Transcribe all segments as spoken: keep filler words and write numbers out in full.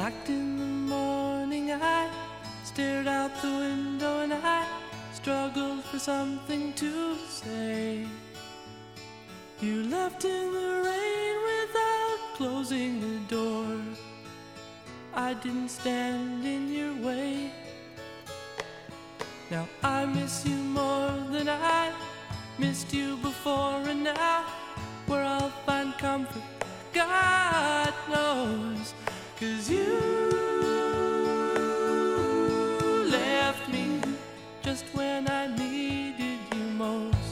packed in the morning, I stared out the window and I struggled for something to say. You left in the rain without closing the door. I didn't stand in your way. Now I miss you more than I missed you before, and now where I'll find comfort, God knows. 'Cause you left me just when I needed you most.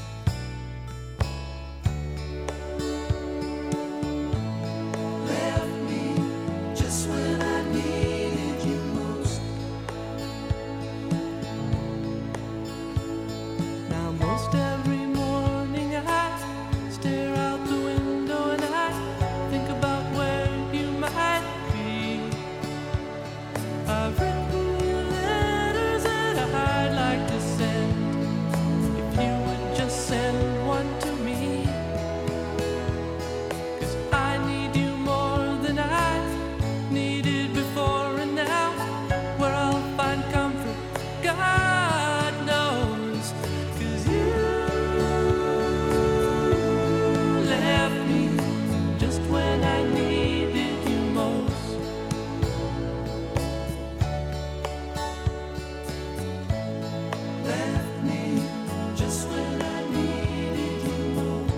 Left me just when I needed you most. Now most every morning I stare out the window and I think about where you might be. I've written you letters that I'd like to send, if you would just send one to me. 'Cause I need you more than I needed before, and now where I'll find comfort, God knows. 'Cause you left me just when I needed you most. Left me just when I needed you most.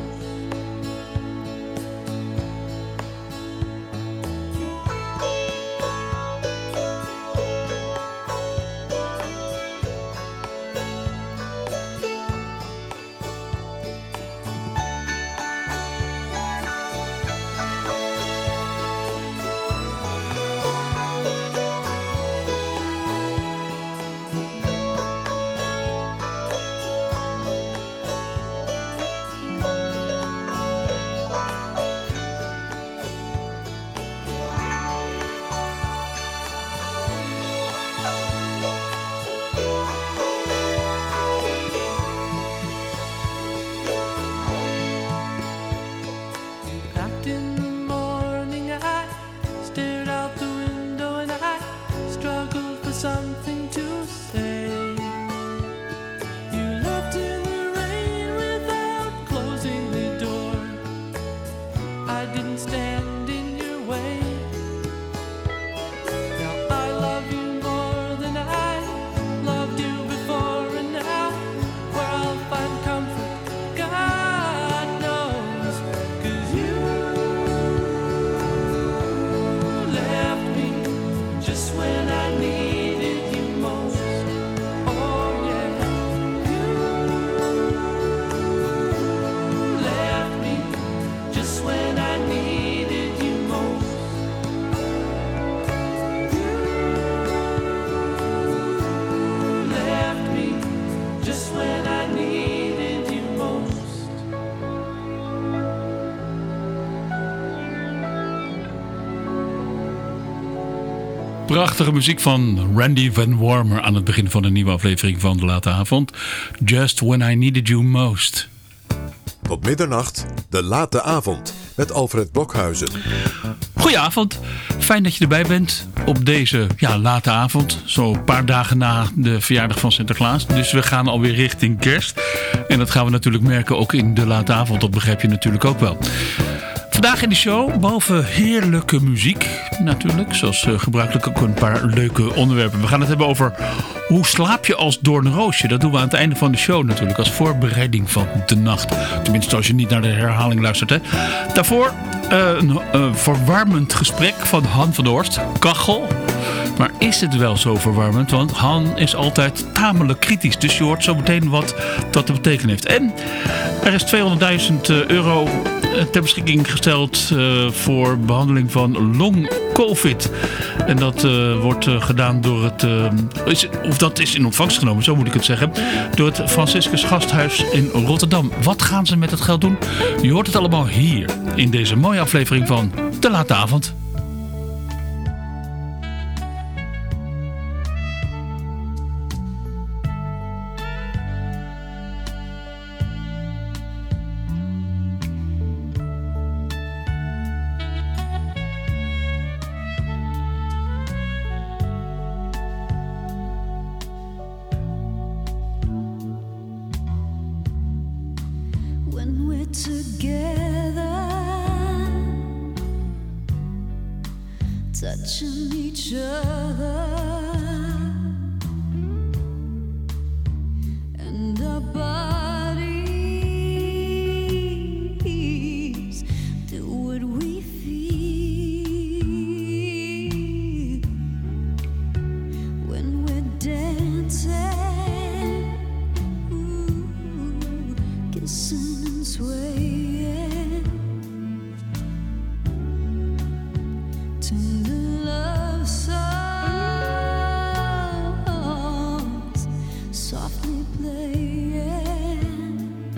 Packed in the morning, I stared out the window and I struggled for something to say. You left in the rain without closing the door. I didn't stand in your way. Now I love you more than I loved you before, and now where I'll find comfort, God knows. 'Cause you left me just when I needed you most. Oh yeah, you left me just when I needed you most. You left me just when I needed you most. Prachtige muziek van Randy Van Warmer aan het begin van een nieuwe aflevering van De Late Avond. Just When I Needed You Most. Tot middernacht, De Late Avond, met Alfred Blokhuizen. Goedenavond, fijn dat je erbij bent op deze ja, late avond. Zo een paar dagen na de verjaardag van Sinterklaas. Dus we gaan alweer richting kerst. En dat gaan we natuurlijk merken ook in De Late Avond. Dat begrijp je natuurlijk ook wel. Vandaag in de show, behalve heerlijke muziek natuurlijk, zoals uh, gebruikelijk ook een paar leuke onderwerpen. We gaan het hebben over hoe slaap je als doornroosje. Dat doen we aan het einde van de show natuurlijk, als voorbereiding van de nacht. Tenminste als je niet naar de herhaling luistert. Hè. Daarvoor uh, een uh, verwarmend gesprek van Han van der Horst, Kachel. Maar is het wel zo verwarmend? Want Han is altijd tamelijk kritisch. Dus je hoort zo meteen wat dat te betekenen heeft. En er is tweehonderdduizend euro ter beschikking gesteld uh, voor behandeling van long-covid. En dat uh, wordt uh, gedaan door het... Uh, is, of dat is in ontvangst genomen, zo moet ik het zeggen. Door het Franciscus Gasthuis in Rotterdam. Wat gaan ze met het geld doen? Je hoort het allemaal hier in deze mooie aflevering van De Late Avond. together, touching each other, and our bodies do what we feel when we're dancing, ooh, kissing and swaying to the love songs softly playing.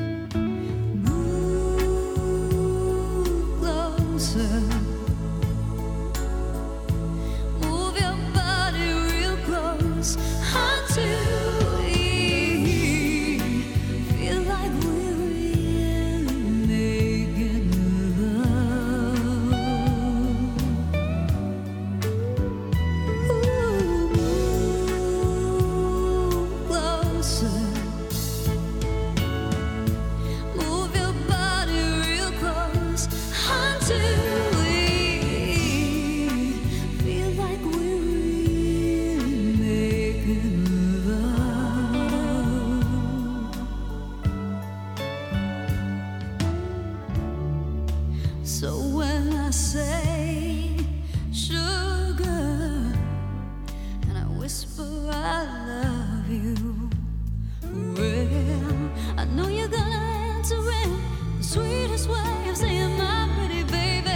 Move closer, move your body real close until we feel like we're really making love. Ooh, move closer, move your body real close until we feel like we're really making love. So when I say sugar and I whisper I love you, well, I know you're gonna answer in the sweetest way of saying, my pretty baby,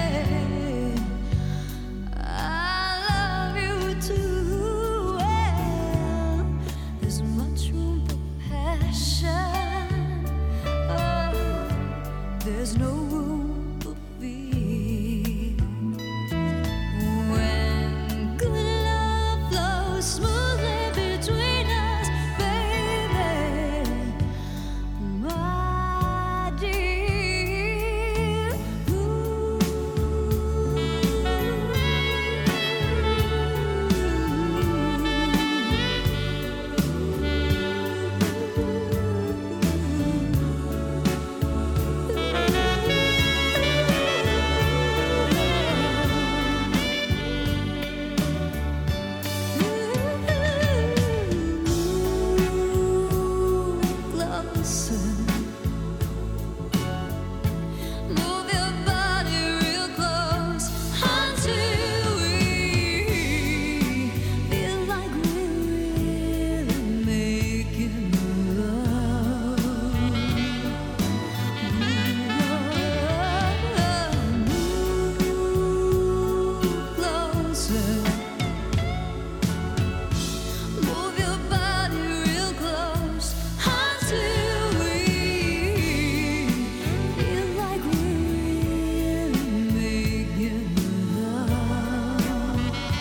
I love you too. Well, there's much room for passion. Oh, there's no room for fear. When good love flows smoothly between us, baby, my dear. Closer, move your body real close until we feel like we're really making love. Move closer, move your body real close until we feel like we're really making love.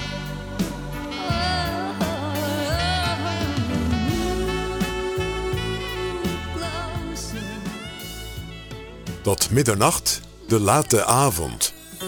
Move closer. Tot middernacht, de late avond.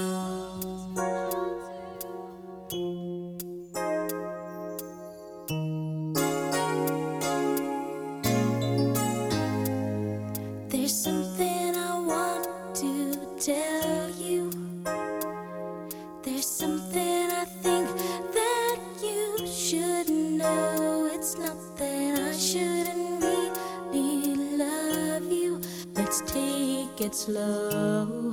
There's something I want to tell you. There's something I think that you should know. It's not that I shouldn't really love you. Let's take it slow.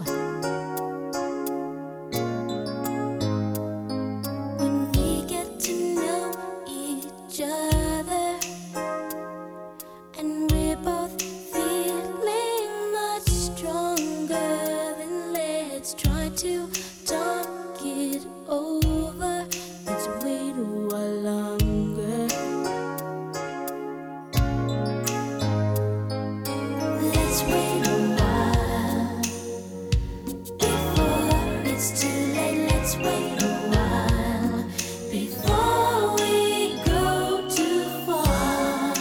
When we get to know each other and we're both feeling much stronger, then let's try to talk it over. Let's wait a while longer. Let's wait a while before it's too late. Let's wait a while before we go too far.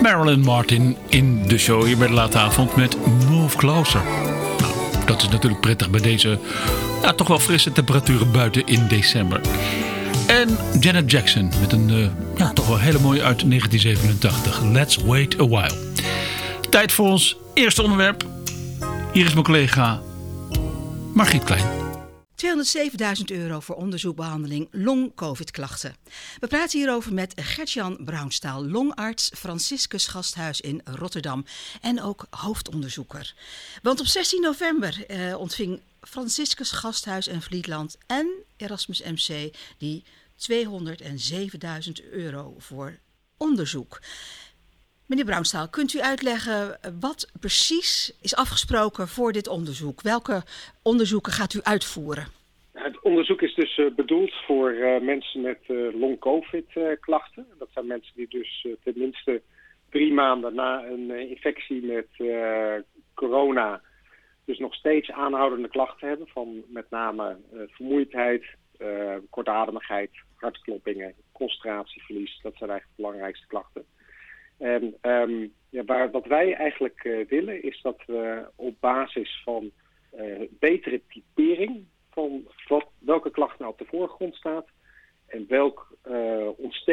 Marilyn Martin in de show hier bij de late avond met Move Closer. Nou, dat is natuurlijk prettig bij deze ja, toch wel frisse temperaturen buiten in december. En Janet Jackson met een uh, ja, toch wel hele mooie uit negentien zevenentachtig. Let's Wait a While. Tijd voor ons eerste onderwerp. Hier is mijn collega Margriet Klein. tweehonderdzevenduizend euro voor onderzoekbehandeling long-covid-klachten. We praten hierover met Gert-Jan Brouwstaal, longarts, Franciscus Gasthuis in Rotterdam en ook hoofdonderzoeker. Want op zestien november eh, ontving Franciscus Gasthuis in Vlietland en Erasmus M C die tweehonderdzevenduizend euro voor onderzoek. Meneer Brouwstaal, kunt u uitleggen wat precies is afgesproken voor dit onderzoek? Welke onderzoeken gaat u uitvoeren? Het onderzoek is dus uh, bedoeld voor uh, mensen met uh, long-covid-klachten. Uh, dat zijn mensen die dus uh, tenminste drie maanden na een uh, infectie met uh, corona dus nog steeds aanhoudende klachten hebben. Van met name uh, vermoeidheid, uh, kortademigheid, hartkloppingen, concentratieverlies. Dat zijn eigenlijk de belangrijkste klachten. En um, ja, waar, wat wij eigenlijk uh, willen is dat we op basis van uh, betere typering van wat, welke klacht nou op de voorgrond staat en welk uh,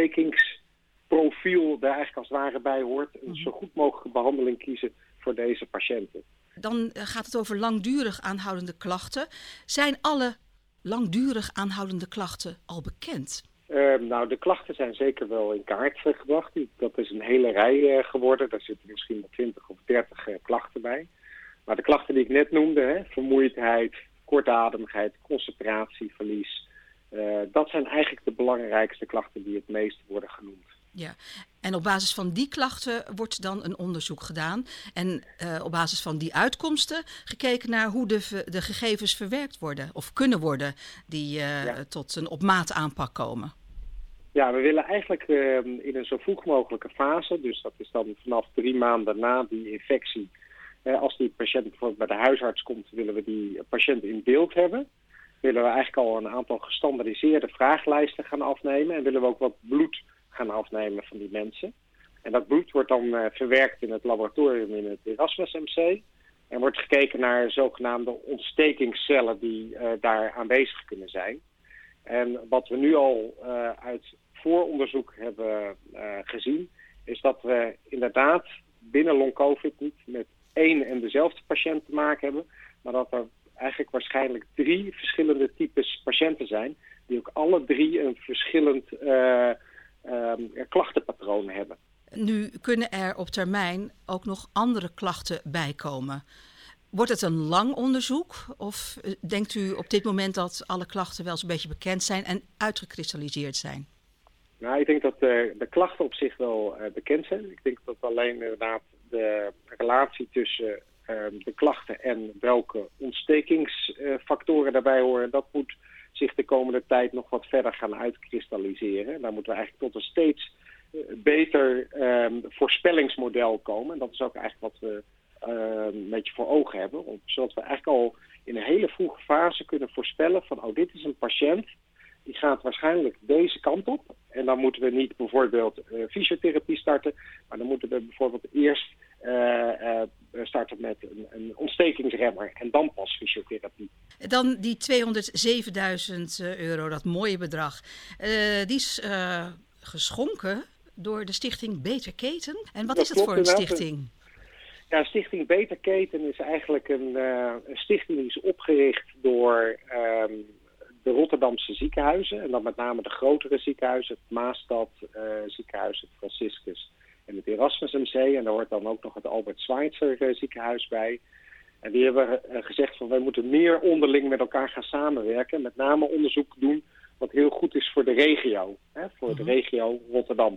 ontstekingsprofiel daar eigenlijk als het ware bij hoort, een zo goed mogelijke behandeling kiezen voor deze patiënten. Dan gaat het over langdurig aanhoudende klachten. Zijn alle langdurig aanhoudende klachten al bekend? Uh, nou, de klachten zijn zeker wel in kaart uh, gebracht. Dat is een hele rij uh, geworden. Daar zitten misschien wel twintig of dertig uh, klachten bij. Maar de klachten die ik net noemde, hè, vermoeidheid, kortademigheid, concentratieverlies, uh, dat zijn eigenlijk de belangrijkste klachten die het meest worden genoemd. Ja, en op basis van die klachten wordt dan een onderzoek gedaan. En uh, op basis van die uitkomsten gekeken naar hoe de, de gegevens verwerkt worden of kunnen worden die uh, ja. tot een op maat aanpak komen. Ja, we willen eigenlijk uh, in een zo vroeg mogelijke fase, dus dat is dan vanaf drie maanden na die infectie, uh, als die patiënt bijvoorbeeld bij de huisarts komt, willen we die patiënt in beeld hebben. Willen we eigenlijk al een aantal gestandaardiseerde vragenlijsten gaan afnemen en willen we ook wat bloed gaan afnemen van die mensen. En dat bloed wordt dan uh, verwerkt in het laboratorium in het Erasmus M C en wordt gekeken naar zogenaamde ontstekingscellen die uh, daar aanwezig kunnen zijn. En wat we nu al uh, uit vooronderzoek hebben uh, gezien, is dat we inderdaad binnen long-covid niet met één en dezelfde patiënt te maken hebben, maar dat er eigenlijk waarschijnlijk drie verschillende types patiënten zijn, die ook alle drie een verschillend uh, um, klachtenpatroon hebben. Nu kunnen er op termijn ook nog andere klachten bijkomen. Wordt het een lang onderzoek of denkt u op dit moment dat alle klachten wel eens een beetje bekend zijn en uitgekristalliseerd zijn? Nou, ik denk dat de, de klachten op zich wel uh, bekend zijn. Ik denk dat alleen inderdaad de relatie tussen uh, de klachten en welke ontstekingsfactoren uh, daarbij horen, dat moet zich de komende tijd nog wat verder gaan uitkristalliseren. Daar moeten we eigenlijk tot een steeds uh, beter um, voorspellingsmodel komen. En dat is ook eigenlijk wat we Uh, een beetje voor ogen hebben. Om, zodat we eigenlijk al in een hele vroege fase kunnen voorspellen van oh, dit is een patiënt die gaat waarschijnlijk deze kant op. En dan moeten we niet bijvoorbeeld uh, fysiotherapie starten, maar dan moeten we bijvoorbeeld eerst uh, uh, starten met een, een ontstekingsremmer en dan pas fysiotherapie. Dan die tweehonderdzevenduizend euro, dat mooie bedrag, uh, die is uh, geschonken door de stichting Beter Keten. En wat dat is het voor een inderdaad. stichting? Ja, Stichting Beter Keten is eigenlijk een, uh, een stichting die is opgericht door um, de Rotterdamse ziekenhuizen. En dan met name de grotere ziekenhuizen, het Maastad uh, ziekenhuis, het Franciscus en het Erasmus M C. En daar hoort dan ook nog het Albert Schweitzer uh, ziekenhuis bij. En die hebben uh, gezegd van wij moeten meer onderling met elkaar gaan samenwerken. Met name onderzoek doen wat heel goed is voor de regio, hè, voor uh-huh. de regio Rotterdam.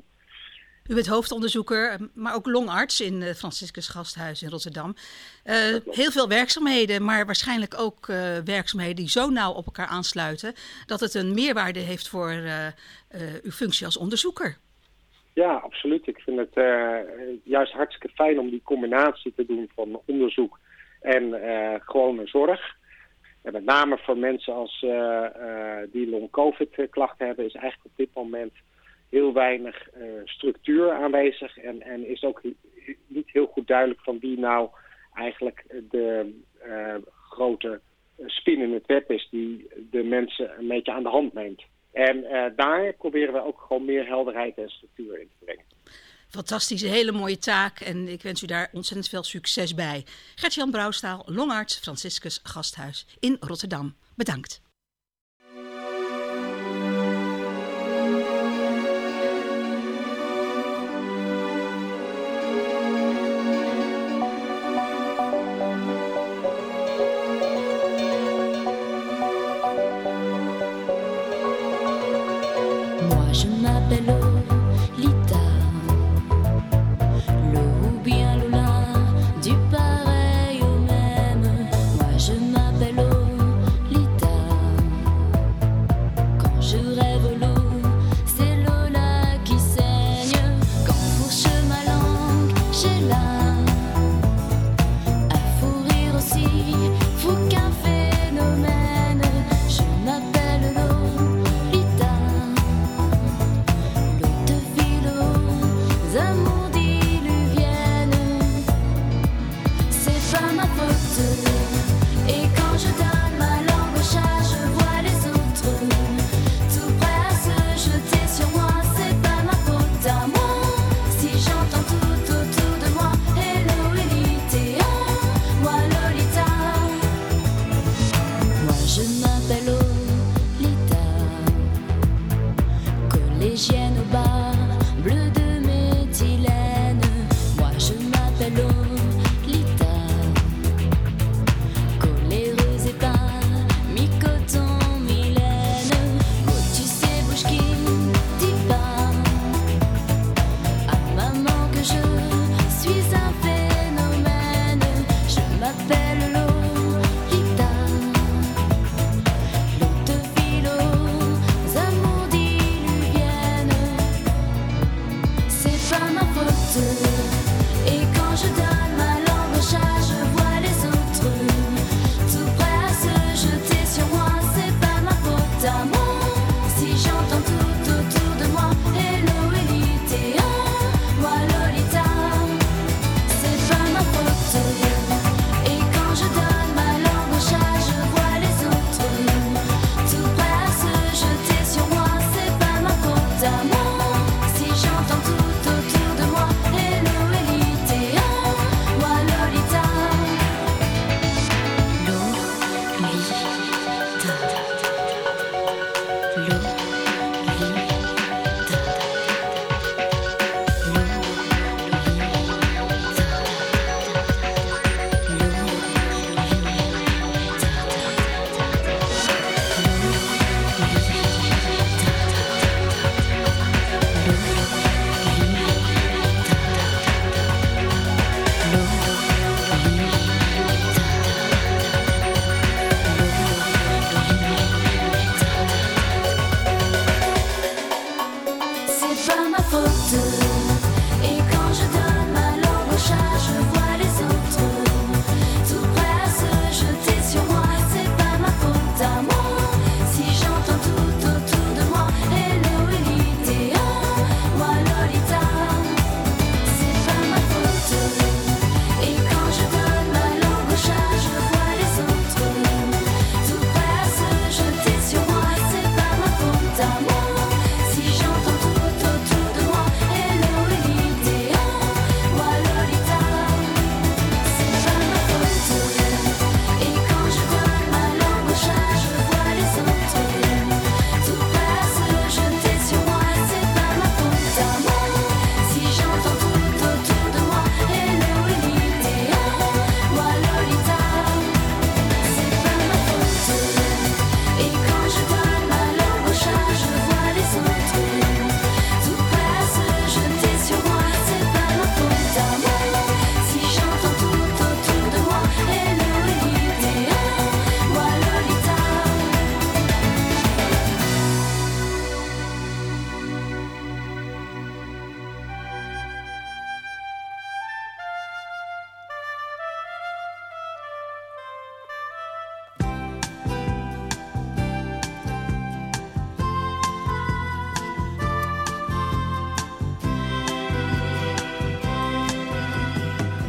U bent hoofdonderzoeker, maar ook longarts in het Franciscus Gasthuis in Rotterdam. Uh, heel veel werkzaamheden, maar waarschijnlijk ook uh, werkzaamheden die zo nauw op elkaar aansluiten dat het een meerwaarde heeft voor uh, uh, uw functie als onderzoeker. Ja, absoluut. Ik vind het uh, juist hartstikke fijn om die combinatie te doen van onderzoek en uh, gewone zorg. En met name voor mensen als uh, uh, die long-covid klachten hebben, is eigenlijk op dit moment heel weinig uh, structuur aanwezig en, en is ook niet heel goed duidelijk van wie nou eigenlijk de uh, grote spin in het web is die de mensen een beetje aan de hand neemt. En uh, daar proberen we ook gewoon meer helderheid en structuur in te brengen. Fantastisch, een hele mooie taak en ik wens u daar ontzettend veel succes bij. Gert-Jan Brouwstaal, longarts Franciscus Gasthuis in Rotterdam. Bedankt. Feel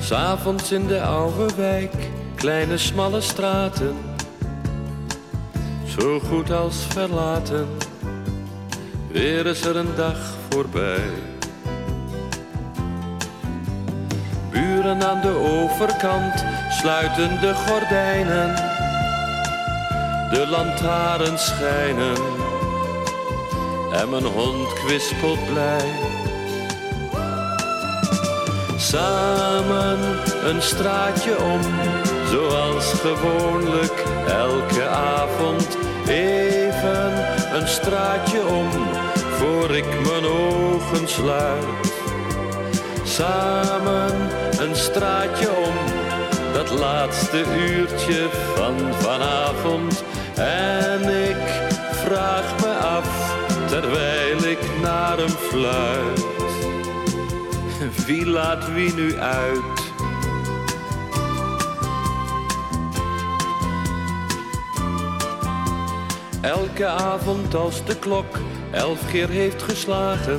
'S'avonds in de oude wijk, kleine smalle straten, zo goed als verlaten, weer is er een dag voorbij. Buren aan de overkant sluiten de gordijnen, de lantaarns schijnen en mijn hond kwispelt blij. Samen een straatje om, zoals gewoonlijk elke avond. Even een straatje om, voor ik mijn ogen sluit. Samen een straatje om, dat laatste uurtje van vanavond. En ik vraag me af, terwijl ik naar hem fluit. Wie laat wie nu uit? Elke avond als de klok elf keer heeft geslagen,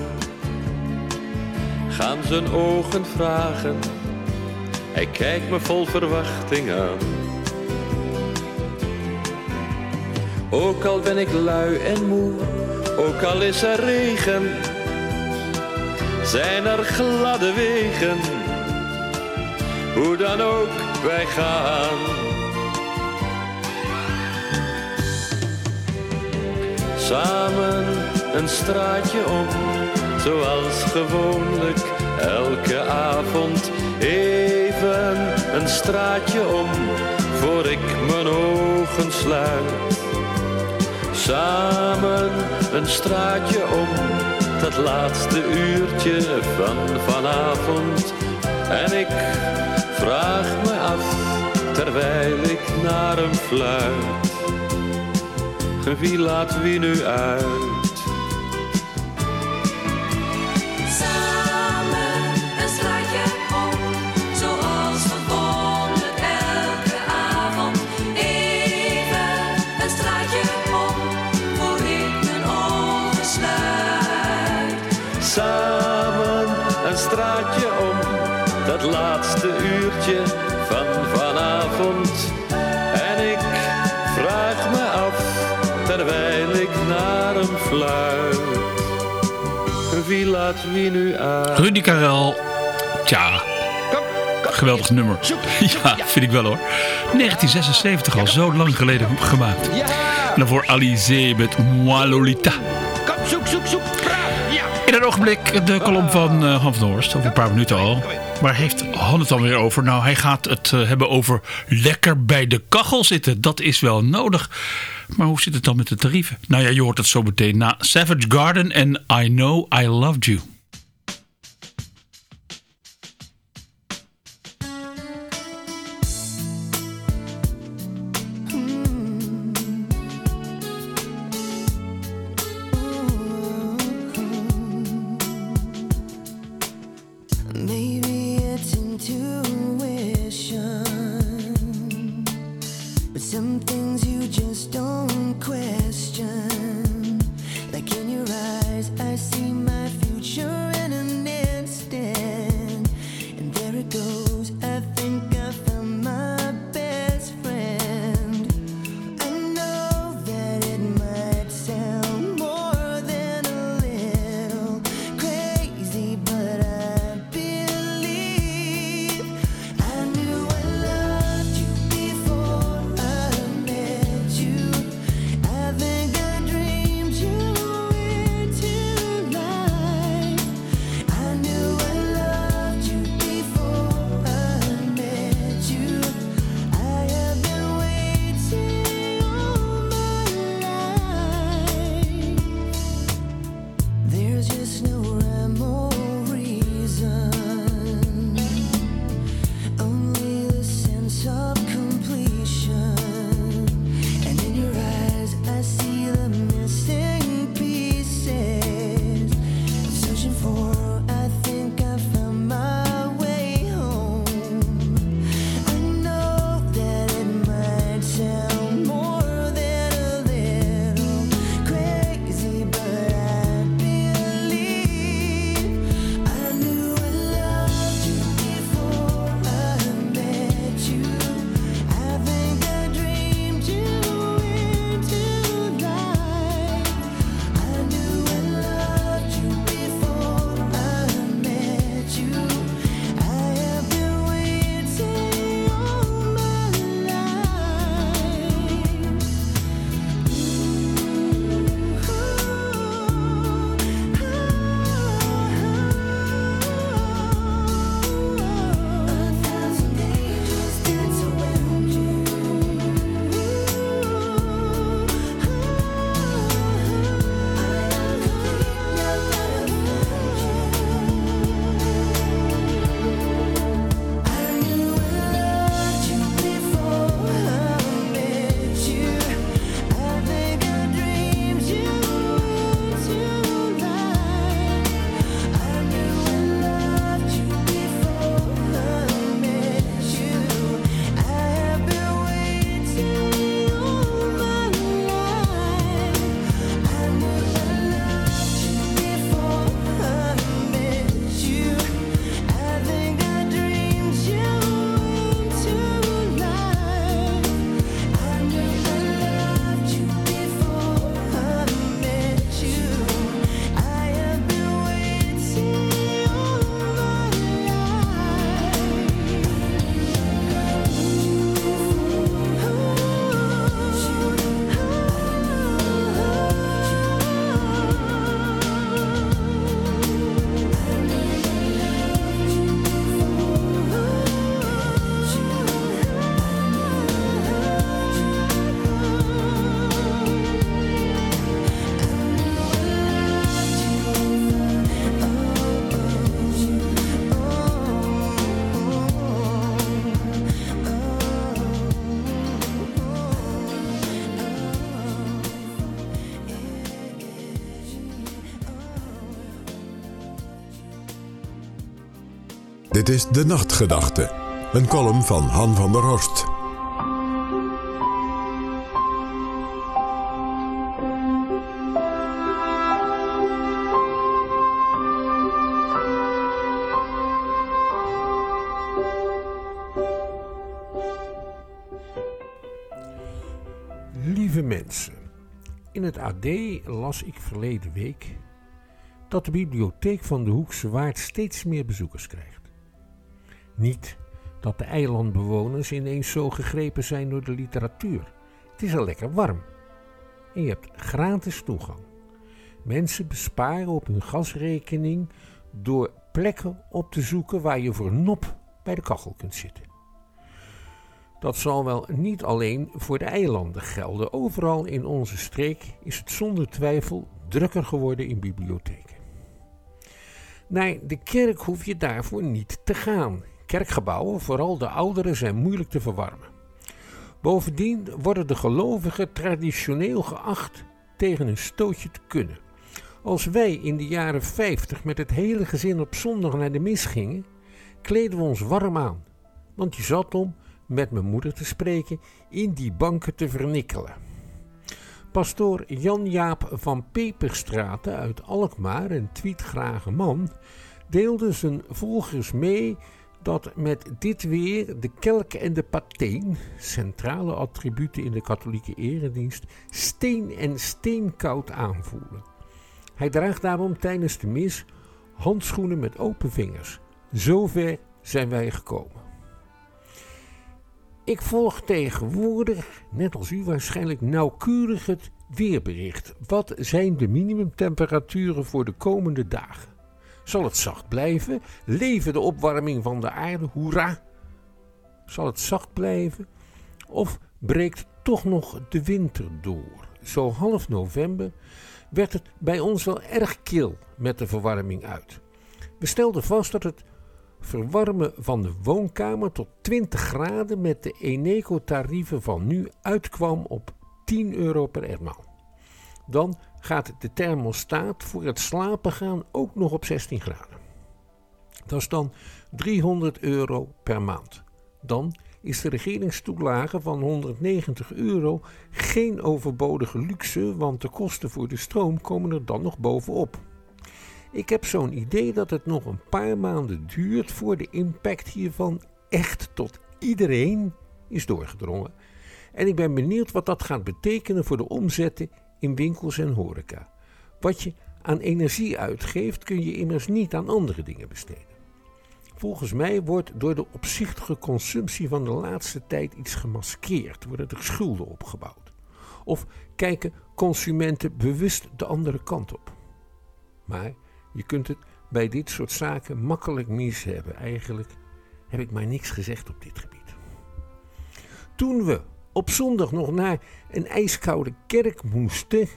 gaan zijn ogen vragen. Hij kijkt me vol verwachting aan. Ook al ben ik lui en moe, ook al is er regen, zijn er gladde wegen, hoe dan ook wij gaan. Samen een straatje om, zoals gewoonlijk elke avond. Even een straatje om, voor ik mijn ogen sluit. Samen een straatje om, dat laatste uurtje van vanavond. En ik vraag me af, terwijl ik naar hem fluit. Wie laat wie nu uit? Samen een straatje om, zoals gewoonlijk elke avond. Even een straatje om, voor ik mijn ogen sluit. Samen een straatje om, dat laatste uurtje van vanavond. En ik vraag me af, terwijl ik naar hem fluit. Wie laat wie nu uit? Rudy Karel. Tja, geweldig nummer. Ja, vind ik wel hoor. negentien zesenzeventig, al zo lang geleden gemaakt. En daarvoor Alizé met Moi Lolita. Kom, zoek, zoek, zoek. In een ogenblik de kolom van uh, Han van der Horst. Over een paar minuten al. Waar heeft Han het dan weer over? Nou, hij gaat het uh, hebben over lekker bij de kachel zitten. Dat is wel nodig. Maar hoe zit het dan met de tarieven? Nou ja, je hoort het zo meteen na Savage Garden en I Know I Loved You. Maybe it's intuition, but some things you just don't question. Like in your eyes, I see my future. Dit is De Nachtgedachte, een column van Han van der Horst. Lieve mensen, in het A D las ik verleden week dat de bibliotheek van de Hoekse Waard steeds meer bezoekers krijgt. Niet dat de eilandbewoners ineens zo gegrepen zijn door de literatuur. Het is al lekker warm. En je hebt gratis toegang. Mensen besparen op hun gasrekening door plekken op te zoeken waar je voor nop bij de kachel kunt zitten. Dat zal wel niet alleen voor de eilanden gelden. Overal in onze streek is het zonder twijfel drukker geworden in bibliotheken. Naar de kerk hoef je daarvoor niet te gaan. Kerkgebouwen, vooral de oudere, zijn moeilijk te verwarmen. Bovendien worden de gelovigen traditioneel geacht tegen een stootje te kunnen. Als wij in de jaren vijftig met het hele gezin op zondag naar de mis gingen, kleden we ons warm aan. Want je zat om, met mijn moeder te spreken, in die banken te vernikkelen. Pastoor Jan-Jaap van Peperstraten uit Alkmaar, een tweetgrage man, deelde zijn volgers mee dat met dit weer de kelk en de pateen, centrale attributen in de katholieke eredienst, steen en steenkoud aanvoelen. Hij draagt daarom tijdens de mis handschoenen met open vingers. Zover zijn wij gekomen. Ik volg tegenwoordig, net als u waarschijnlijk, nauwkeurig het weerbericht. Wat zijn de minimumtemperaturen voor de komende dagen? Zal het zacht blijven? Leven de opwarming van de aarde? Hoera! Zal het zacht blijven? Of breekt toch nog de winter door? Zo half november werd het bij ons wel erg kil met de verwarming uit. We stelden vast dat het verwarmen van de woonkamer tot twintig graden met de Eneco-tarieven van nu uitkwam op tien euro per etmaal. Dan gaat de thermostaat voor het slapen gaan ook nog op zestien graden. Dat is dan driehonderd euro per maand. Dan is de regeringstoelage van honderdnegentig euro geen overbodige luxe, want de kosten voor de stroom komen er dan nog bovenop. Ik heb zo'n idee dat het nog een paar maanden duurt voor de impact hiervan echt tot iedereen is doorgedrongen. En ik ben benieuwd wat dat gaat betekenen voor de omzetten in winkels en horeca. Wat je aan energie uitgeeft kun je immers niet aan andere dingen besteden. Volgens mij wordt door de opzichtige consumptie van de laatste tijd iets gemaskeerd, worden er schulden opgebouwd. Of kijken consumenten bewust de andere kant op. Maar je kunt het bij dit soort zaken makkelijk mis hebben. Eigenlijk heb ik maar niks gezegd op dit gebied. Toen we op zondag nog naar een ijskoude kerk moesten,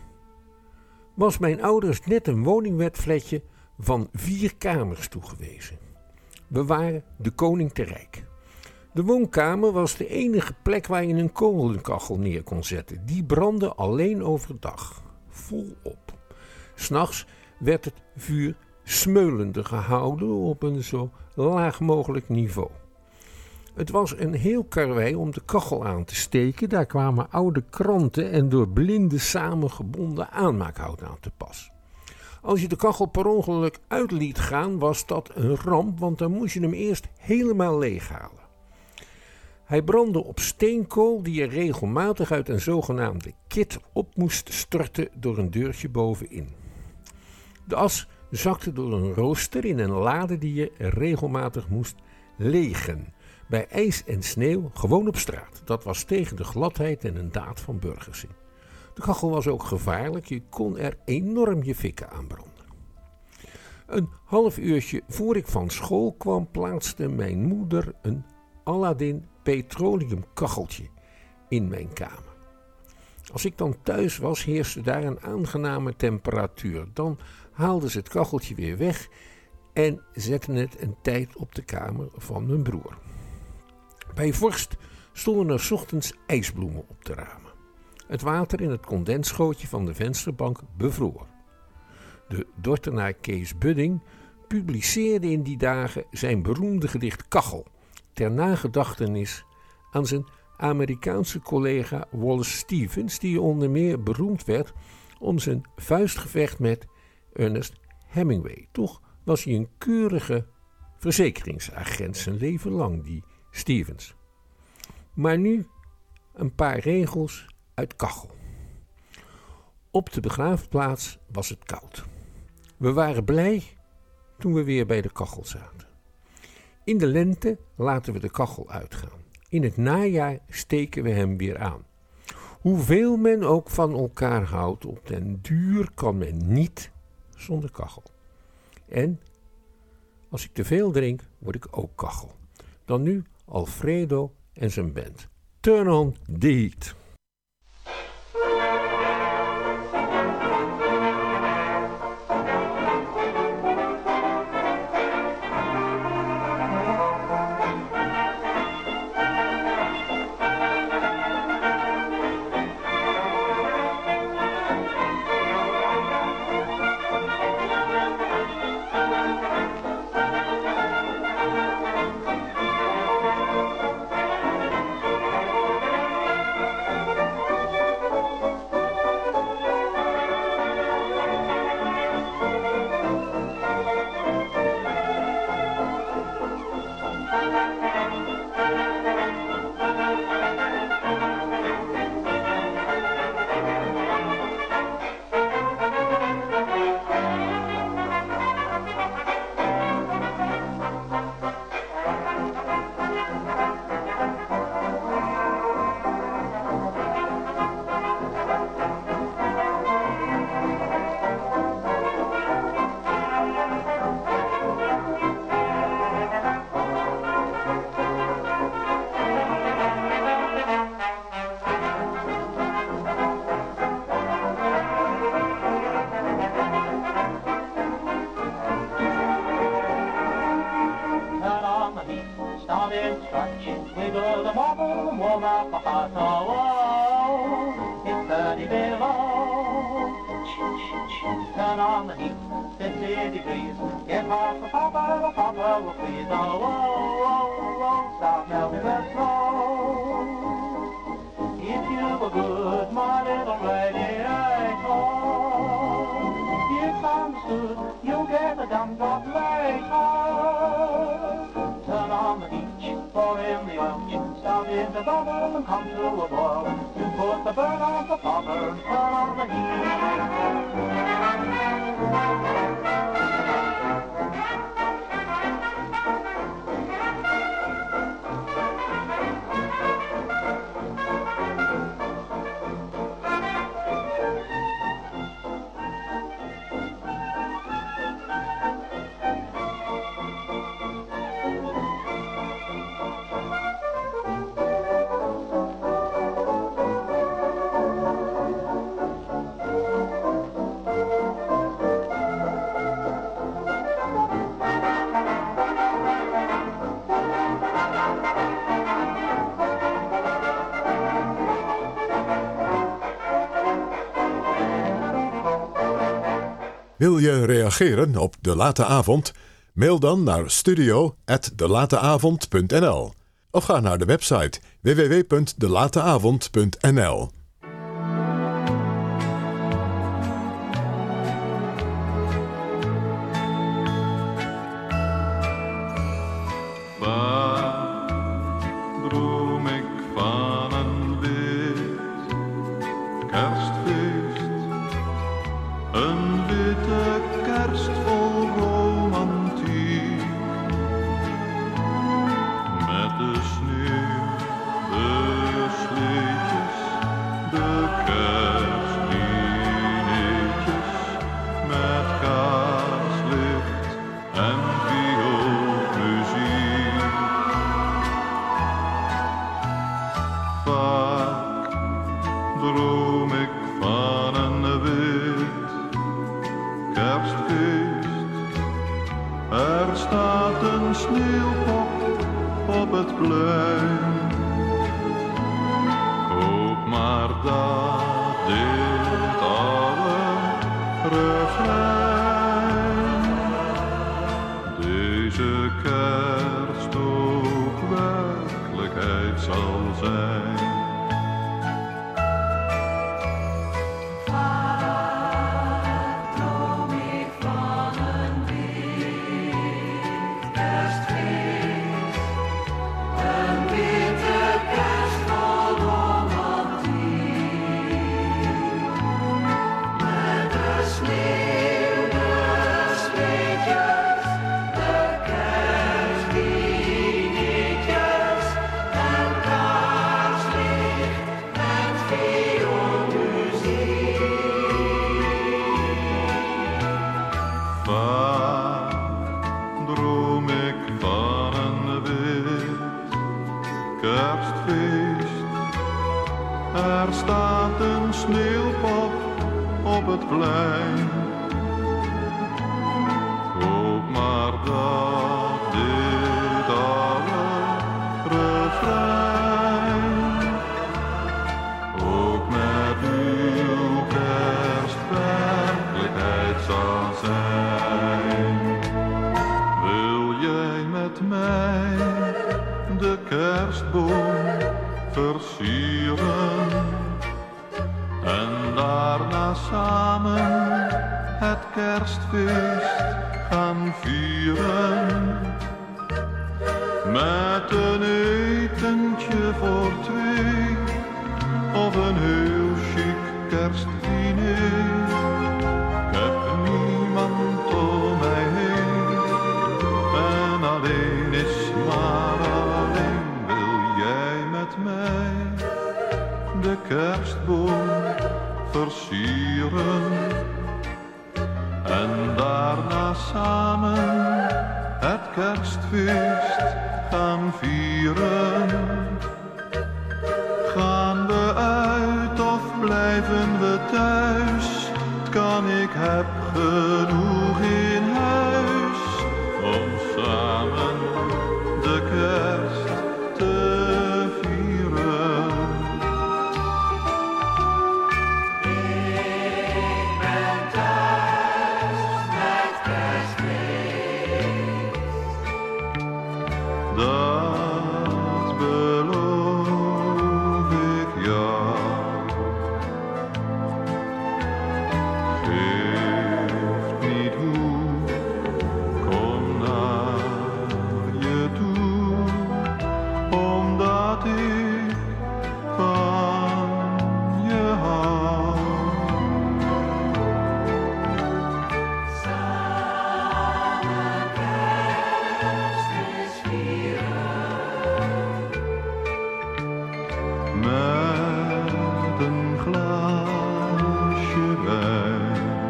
was mijn ouders net een woningwetflatje van vier kamers toegewezen. We waren de koning te rijk. De woonkamer was de enige plek waar je een kolenkachel neer kon zetten. Die brandde alleen overdag, volop. 'S Nachts werd het vuur smeulende gehouden op een zo laag mogelijk niveau. Het was een heel karwei om de kachel aan te steken. Daar kwamen oude kranten en door blinden samengebonden aanmaakhout aan te pas. Als je de kachel per ongeluk uit liet gaan, was dat een ramp, want dan moest je hem eerst helemaal leeghalen. Hij brandde op steenkool die je regelmatig uit een zogenaamde kit op moest storten door een deurtje bovenin. De as zakte door een rooster in een lade die je regelmatig moest legen. Bij ijs en sneeuw gewoon op straat. Dat was tegen de gladheid en een daad van burgerzin. De kachel was ook gevaarlijk, je kon er enorm je fikken aan branden. Een half uurtje voor ik van school kwam, plaatste mijn moeder een Aladdin petroleumkacheltje in mijn kamer. Als ik dan thuis was, heerste daar een aangename temperatuur. Dan haalden ze het kacheltje weer weg en zetten het een tijd op de kamer van mijn broer. Bij vorst stonden er 's ochtends ijsbloemen op de ramen. Het water in het condensschootje van de vensterbank bevroor. De Dordtenaar Kees Budding publiceerde in die dagen zijn beroemde gedicht Kachel, ter nagedachtenis aan zijn Amerikaanse collega Wallace Stevens, die onder meer beroemd werd om zijn vuistgevecht met Ernest Hemingway. Toch was hij een keurige verzekeringsagent zijn leven lang, die Stevens. Maar nu een paar regels uit Kachel. Op de begraafplaats was het koud. We waren blij toen we weer bij de kachel zaten. In de lente laten we de kachel uitgaan. In het najaar steken we hem weer aan. Hoeveel men ook van elkaar houdt, op den duur kan men niet zonder kachel. En als ik te veel drink, word ik ook kachel. Dan nu Alfredo en zijn band. Turn on the heat. Turn on the heat, fifty degrees. Get off the popper, the popper will freeze. Oh, oh, oh, oh, stop melting the snow. If you've a good, my little radiator, it's understood you'll get a gumdrop later. Turn on the beach, pour in the oil, start in the bubble and come to a boil. You put the burn on the popper and turn on the heat. Wil je reageren op De Late Avond? Mail dan naar studio at delateavond punt n l of ga naar de website w w w punt delateavond punt n l. Droom ik van een wit kerstfeest, een witte kerst vol romantiek, met de sneeuw, de sleetjes het plein. Ik hoop maar dat dit alle refrein ook met uw kerst werkelijkheid zal zijn. Wil jij met mij de kerstboom versieren en daarna samen het kerstfeest gaan vieren met een etentje voor twee of een heel chic kerstdiner. Ik heb niemand om mij heen en alleen is maar alleen. Wil jij met mij de kerstboom versieren en daarna samen het kerstfeest gaan vieren? Gaan we uit of blijven we thuis? Het kan, ik heb genoeg in huis om samen de kerst te vieren. Ik ben thuis met kerstfeest. Dat beloof ik jou. Geeft niet hoe, kom naar je toe, omdat ik van je hou. Samen kerstmis vieren met een glaasje wijn.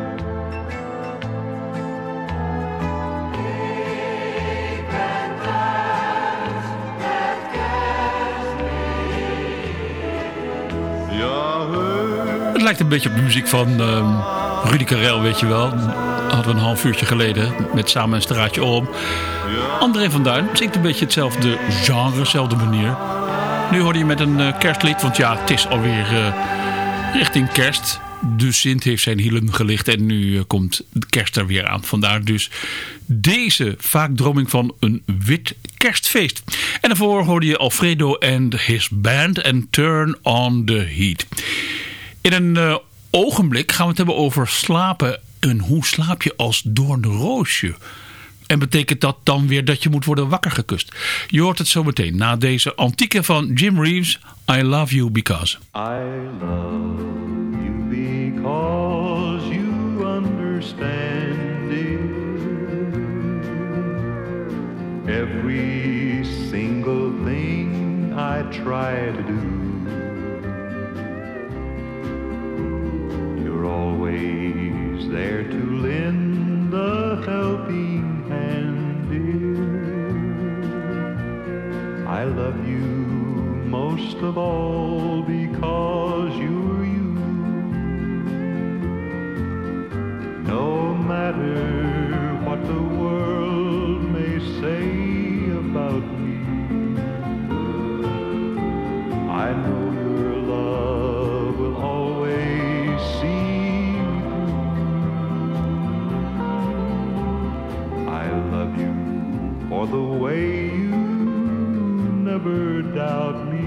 Ik ben thuis met kerstmis. Ja, heus. Het lijkt een beetje op de muziek van ehm, Rudy Karel, weet je wel. Hadden we een half uurtje geleden met Samen een straatje om. André van Duin zingt een beetje hetzelfde genre, dezelfde manier. Nu hoor je met een uh, kerstlied, want ja, het is alweer uh, richting kerst. De Sint heeft zijn hielen gelicht en nu uh, komt de kerst er weer aan. Vandaar dus deze vaak droming van een wit kerstfeest. En daarvoor hoorde je Alfredo and his band en Turn on the Heat. In een uh, ogenblik gaan we het hebben over slapen. En hoe slaap je als doornroosje? En betekent dat dan weer dat je moet worden wakker gekust? Je hoort het zo meteen na deze antieke van Jim Reeves, I Love You Because. I love you because you understand it. Every single thing I try to do, you're always there to lend a helping hand, dear. I love you most of all because you're you. No matter what the world may say about me, I know your love will always see me through. I love you for the way you never doubt me,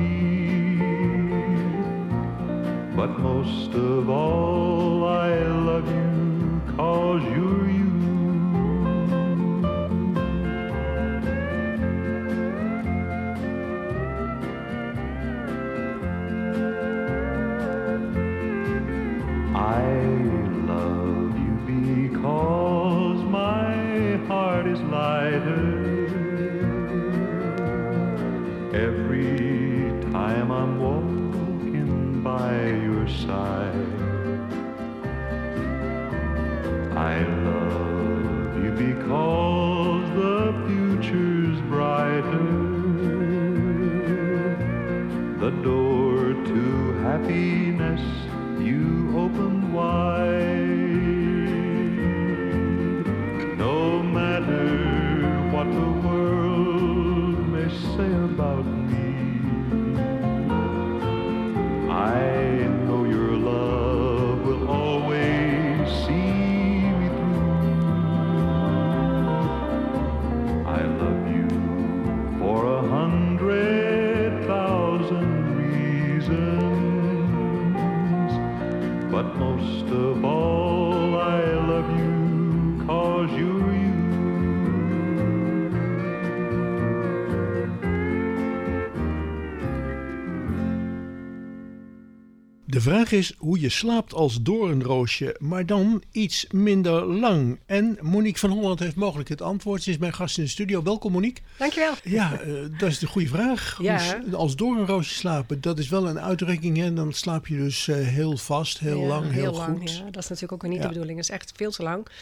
but most of all I love you 'cause you're you. I love you because my heart is lighter every time I'm walking by your side. I love you because the future's brighter. The door to happiness you opened wide. of all, I love you 'cause you're you. De vraag is hoe je slaapt als doornroosje, maar dan iets minder lang. En Monique van Holland heeft mogelijk het antwoord. Ze is mijn gast in de studio. Welkom Monique. Dankjewel. Ja, uh, dat is de goede vraag. Ja. Hoe, als doornroosje slapen, dat is wel een uitdrukking. Hè? Dan slaap je dus uh, heel vast, heel Ja, lang, heel, heel goed. lang, ja. Dat is natuurlijk ook niet Ja. de bedoeling. Dat is echt veel te lang.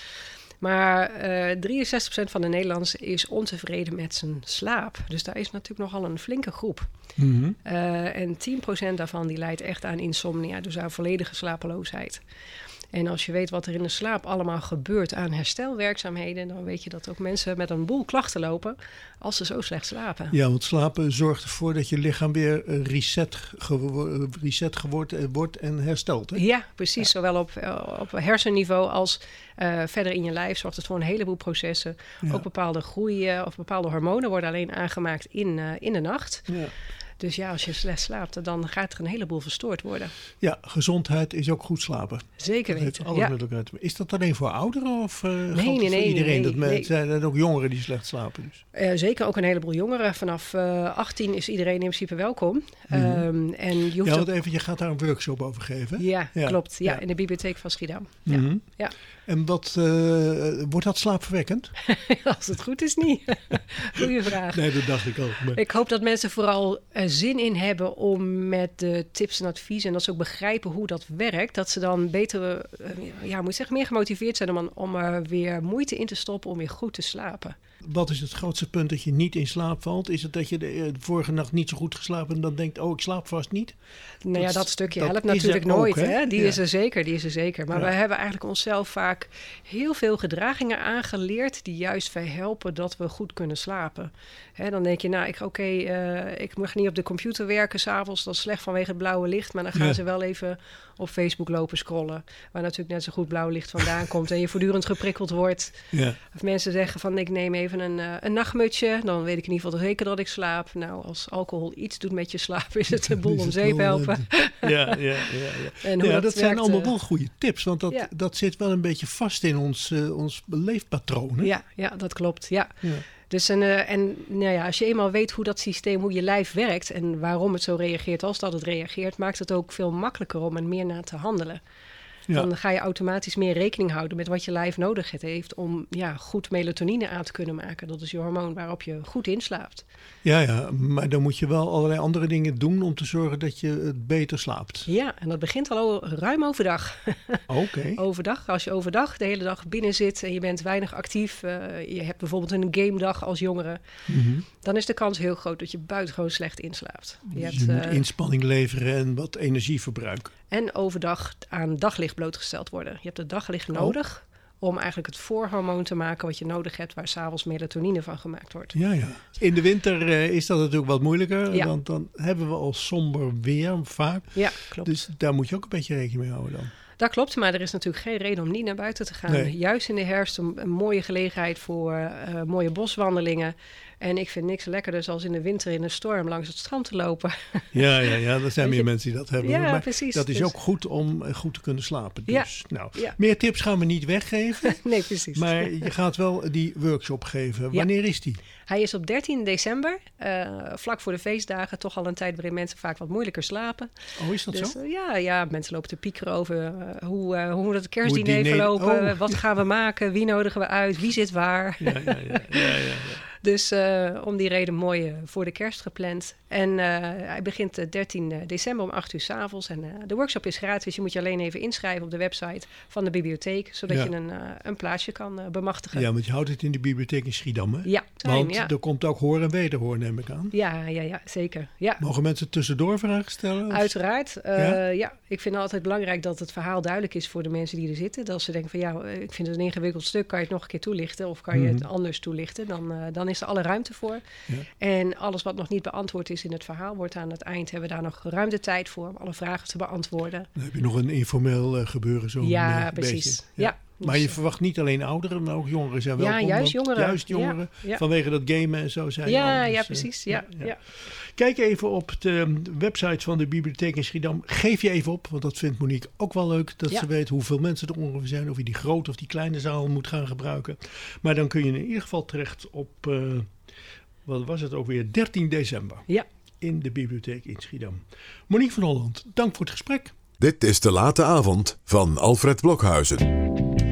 Maar uh, drieënzestig procent van de Nederlanders is ontevreden met zijn slaap. Dus daar is natuurlijk nogal een flinke groep. Mm-hmm. Uh, en tien procent daarvan die leidt echt aan insomnia, dus aan volledige slapeloosheid. En als je weet wat er in de slaap allemaal gebeurt aan herstelwerkzaamheden, dan weet je dat ook mensen met een boel klachten lopen als ze zo slecht slapen. Ja, want slapen zorgt ervoor dat je lichaam weer reset, gewo- reset geword, eh, wordt en herstelt. Hè? Ja, precies. Zowel op, uh, op hersenniveau als uh, verder in je lijf zorgt het voor een heleboel processen. Ja. Ook bepaalde groei uh, of bepaalde hormonen worden alleen aangemaakt in, uh, in de nacht. Ja. Dus ja, als je slecht slaapt, dan gaat er een heleboel verstoord worden. Ja, gezondheid is ook goed slapen. Zeker Dat heeft weten, alles ja. met elkaar te maken. Is dat alleen voor ouderen of uh, Nee, geldt nee, het voor nee, iedereen? nee, dat men, nee. zijn er ook jongeren die slecht slapen? Dus. Uh, zeker ook een heleboel jongeren. Vanaf uh, achttien is iedereen in principe welkom. Mm-hmm. Um, en je hoeft Ja, want ook... even, je gaat daar een workshop over geven. hè? Ja, Ja. klopt. Ja, Ja. in de bibliotheek van Schiedam. Mm-hmm. Ja. En wat, uh, wordt dat slaapverwekkend? Als het goed is niet. Goeie vraag. Nee, dat dacht ik ook. Maar... Ik hoop dat mensen vooral uh, zin in hebben om met de tips en adviezen, en dat ze ook begrijpen hoe dat werkt, dat ze dan beter, uh, ja, moet ik zeggen, meer gemotiveerd zijn om, om er weer moeite in te stoppen om weer goed te slapen. Wat is het grootste punt dat je niet in slaap valt? Is het dat je de, de vorige nacht niet zo goed geslapen en dan denkt, oh, ik slaap vast niet? Nou ja, dat, dat stukje dat helpt is natuurlijk er ook, nooit. hè? Hè? Die Ja. is er zeker, die is er zeker. Maar Ja. we hebben eigenlijk onszelf vaak heel veel gedragingen aangeleerd die juist verhelpen dat we goed kunnen slapen. Hè, dan denk je, nou, ik, oké, okay, uh, ik mag niet op de computer werken 's avonds, dat is slecht vanwege het blauwe licht. Maar dan gaan Ja. ze wel even op Facebook lopen scrollen, waar natuurlijk net zo goed blauw licht vandaan komt en je voortdurend geprikkeld wordt. Ja. Of mensen zeggen van, ik neem even een, uh, een nachtmutsje, dan weet ik in ieder geval zeker dat ik slaap. Nou, als alcohol iets doet met je slaap, is het een boel Is om het zeep wel, helpen. Ja, ja, ja. ja. En hoe ja dat dat zijn werkt, allemaal uh, wel goede tips, want dat, ja. dat zit wel een beetje vast in ons, uh, ons leefpatroon. Hè? Ja, ja, dat klopt. Ja. Ja. Dus en, uh, en nou ja, als je eenmaal weet hoe dat systeem, hoe je lijf werkt en waarom het zo reageert als dat het reageert, maakt het ook veel makkelijker om er meer naar te handelen. Ja. Dan ga je automatisch meer rekening houden met wat je lijf nodig heeft om ja, goed melatonine aan te kunnen maken. Dat is je hormoon waarop je goed inslaapt. Ja, ja, maar dan moet je wel allerlei andere dingen doen om te zorgen dat je het beter slaapt. Ja, en dat begint al ruim overdag. Oké. Okay. Overdag, als je overdag de hele dag binnen zit en je bent weinig actief, uh, je hebt bijvoorbeeld een gamedag als jongere, Mm-hmm. dan is de kans heel groot dat je buitengewoon slecht inslaapt. Je, Dus hebt, je moet uh, inspanning leveren en wat energie verbruiken. En overdag aan daglicht blootgesteld worden. Je hebt het daglicht Oh. nodig om eigenlijk het voorhormoon te maken wat je nodig hebt, waar 's avonds melatonine van gemaakt wordt. Ja, ja. In de winter uh, is dat natuurlijk wat moeilijker, Ja. want dan hebben we al somber weer vaak. Ja, klopt. Dus daar moet je ook een beetje rekening mee houden dan. Dat klopt, maar er is natuurlijk geen reden om niet naar buiten te gaan. Nee. Juist in de herfst een, een mooie gelegenheid voor uh, mooie boswandelingen. En ik vind niks lekkerder dan in de winter in een storm langs het strand te lopen. Ja, ja, ja, er zijn Weet meer je- mensen die dat hebben. Ja, maar precies. dat is Dus- ook goed om uh, goed te kunnen slapen. Ja, Dus, nou, ja. meer tips gaan we niet weggeven. Nee, precies. Maar je gaat wel die workshop geven. Ja. Wanneer is die? Hij is op dertien december, uh, vlak voor de feestdagen. Toch al een tijd waarin mensen vaak wat moeilijker slapen. Oh, is dat Dus, zo? uh, ja, ja, mensen lopen te piekeren over uh, hoe, uh, hoe moet het kerstdiner Hoe het diner- verlopen. oh. Wat gaan we maken? Wie nodigen we uit? Wie zit waar? Ja, ja, ja. ja, ja, ja. Dus uh, om die reden mooi uh, voor de kerst gepland. En uh, hij begint uh, dertien december om acht uur 's avonds. En uh, de workshop is gratis. Je moet je alleen even inschrijven op de website van de bibliotheek. Zodat Ja. je een, uh, een plaatsje kan uh, bemachtigen. Ja, want je houdt het in de bibliotheek in Schiedam, hè? Ja, fijn, Want ja. er komt ook hoor en wederhoor, neem ik aan. Ja, ja, ja, zeker. Ja. Mogen mensen tussendoor vragen stellen? Of- Uiteraard. Uh, Ja? ja? ik vind het altijd belangrijk dat het verhaal duidelijk is voor de mensen die er zitten. Dat als ze denken van ja, uh, ik vind het een ingewikkeld stuk, kan je het nog een keer toelichten of kan je het Mhm. anders toelichten? Dan, uh, dan is er alle ruimte voor. Ja. En alles wat nog niet beantwoord is in het verhaal, wordt aan het eind, hebben we daar nog ruim de tijd voor om alle vragen te beantwoorden. Dan heb je nog een informeel uh, gebeuren zo. Ja, een precies. beetje. Ja. Maar je verwacht niet alleen ouderen, maar ook jongeren zijn welkom. Ja, juist want jongeren. Juist jongeren, Ja, ja. vanwege dat gamen en zo zijn. Ja, al, ja, dus, precies. uh, Ja, ja. Ja. Kijk even op de website van de bibliotheek in Schiedam. Geef je even op, want dat vindt Monique ook wel leuk. Dat Ja. ze weet hoeveel mensen er ongeveer zijn. Of je die grote of die kleine zaal moet gaan gebruiken. Maar dan kun je in ieder geval terecht op, uh, wat was het ook weer, dertien december. Ja. In de bibliotheek in Schiedam. Monique van Holland, dank voor het gesprek. Dit is De Late Avond van Alfred Blokhuizen.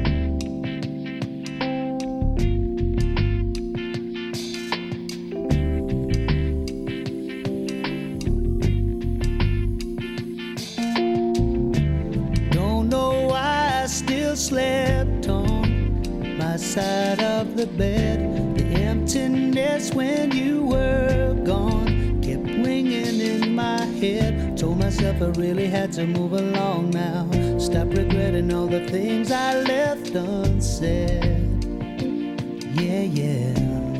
Slept on my side of the bed. The emptiness when you were gone kept ringing in my head. Told myself I really had to move along now. Stop regretting all the things I left unsaid. Yeah, yeah.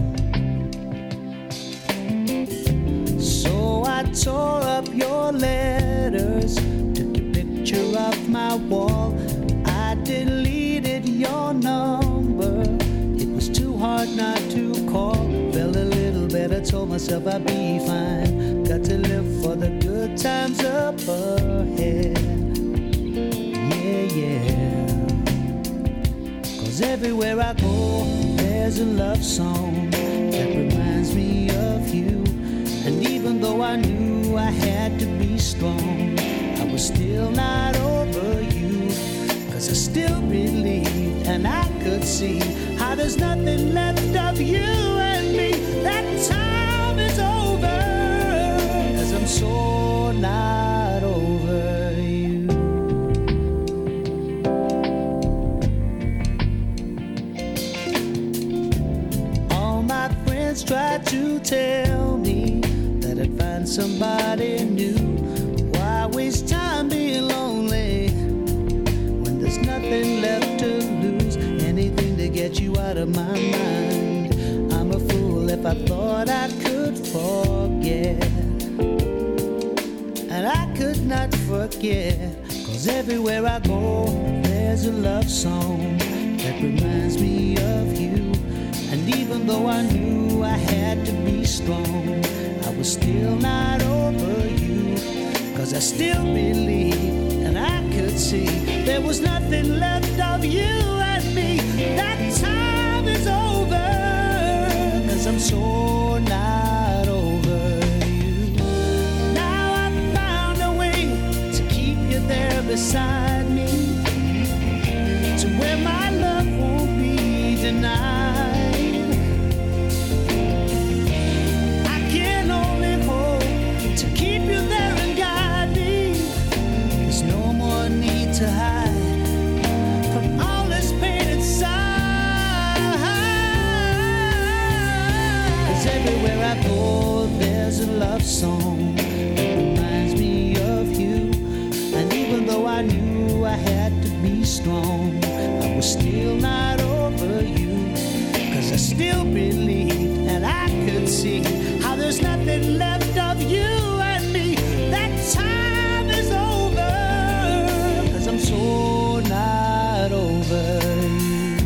So I tore up your letters, took your picture off my wall. I deleted your number. It was too hard not to call. Felt a little better, told myself I'd be fine. Got to live for the good times up ahead. Yeah, yeah. Cause everywhere I go, there's a love song that reminds me of you. And even though I knew I had to be strong, I was still not over you. Cause I still believe and I could see how there's nothing left of you and me. That time is over. Cause I'm so not over you. All my friends tried to tell me that I'd find somebody new. Why waste time being lonely? There's nothing left to lose, anything to get you out of my mind. I'm a fool if I thought I could forget. And I could not forget, cause everywhere I go, there's a love song that reminds me of you. And even though I knew I had to be strong, I was still not over you. Cause I still believe and I could see there was nothing left of you and me. That time is over. Cause I'm so not over you. Now I've found a way to keep you there beside me, to where my love won't be denied. I can only hope to keep you there and guide me. There's no more need to hide from all this pain inside. Cause everywhere I go, there's a love song that reminds me of you. And even though I knew I had to be strong, I was still not over you. Cause I still believed and I could see how there's nothing left of you and me. That time is over. Cause I'm so not over you.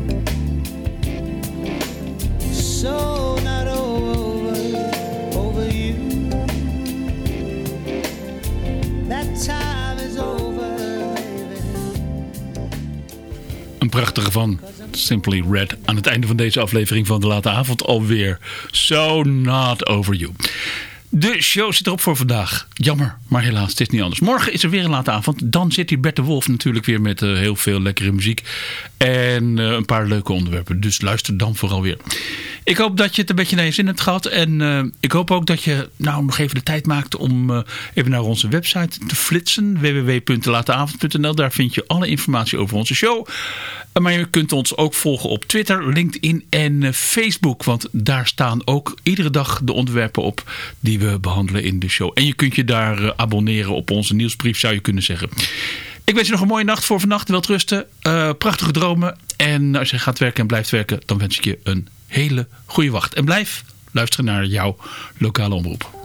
So not over, over you. That time is over, baby. Een prachtige van Simply Red aan het einde van deze aflevering van De Late Avond alweer. So not over you. De show zit erop voor vandaag. Jammer, maar helaas, het is niet anders. Morgen is er weer een late avond. Dan zit hier Bert de Wolf natuurlijk weer met uh, heel veel lekkere muziek. En uh, een paar leuke onderwerpen. Dus luister dan vooral weer. Ik hoop dat je het een beetje naar je zin hebt gehad. En uh, ik hoop ook dat je nou nog even de tijd maakt om uh, even naar onze website te flitsen. w w w punt de late avond punt n l. Daar vind je alle informatie over onze show. Maar je kunt ons ook volgen op Twitter, LinkedIn en uh, Facebook. Want daar staan ook iedere dag de onderwerpen op die we behandelen in de show. En je kunt je daar uh, abonneren op onze nieuwsbrief, zou je kunnen zeggen. Ik wens je nog een mooie nacht voor vannacht. Welterusten, uh, prachtige dromen. En als je gaat werken en blijft werken, dan wens ik je een hele goede wacht. En blijf luisteren naar jouw lokale omroep.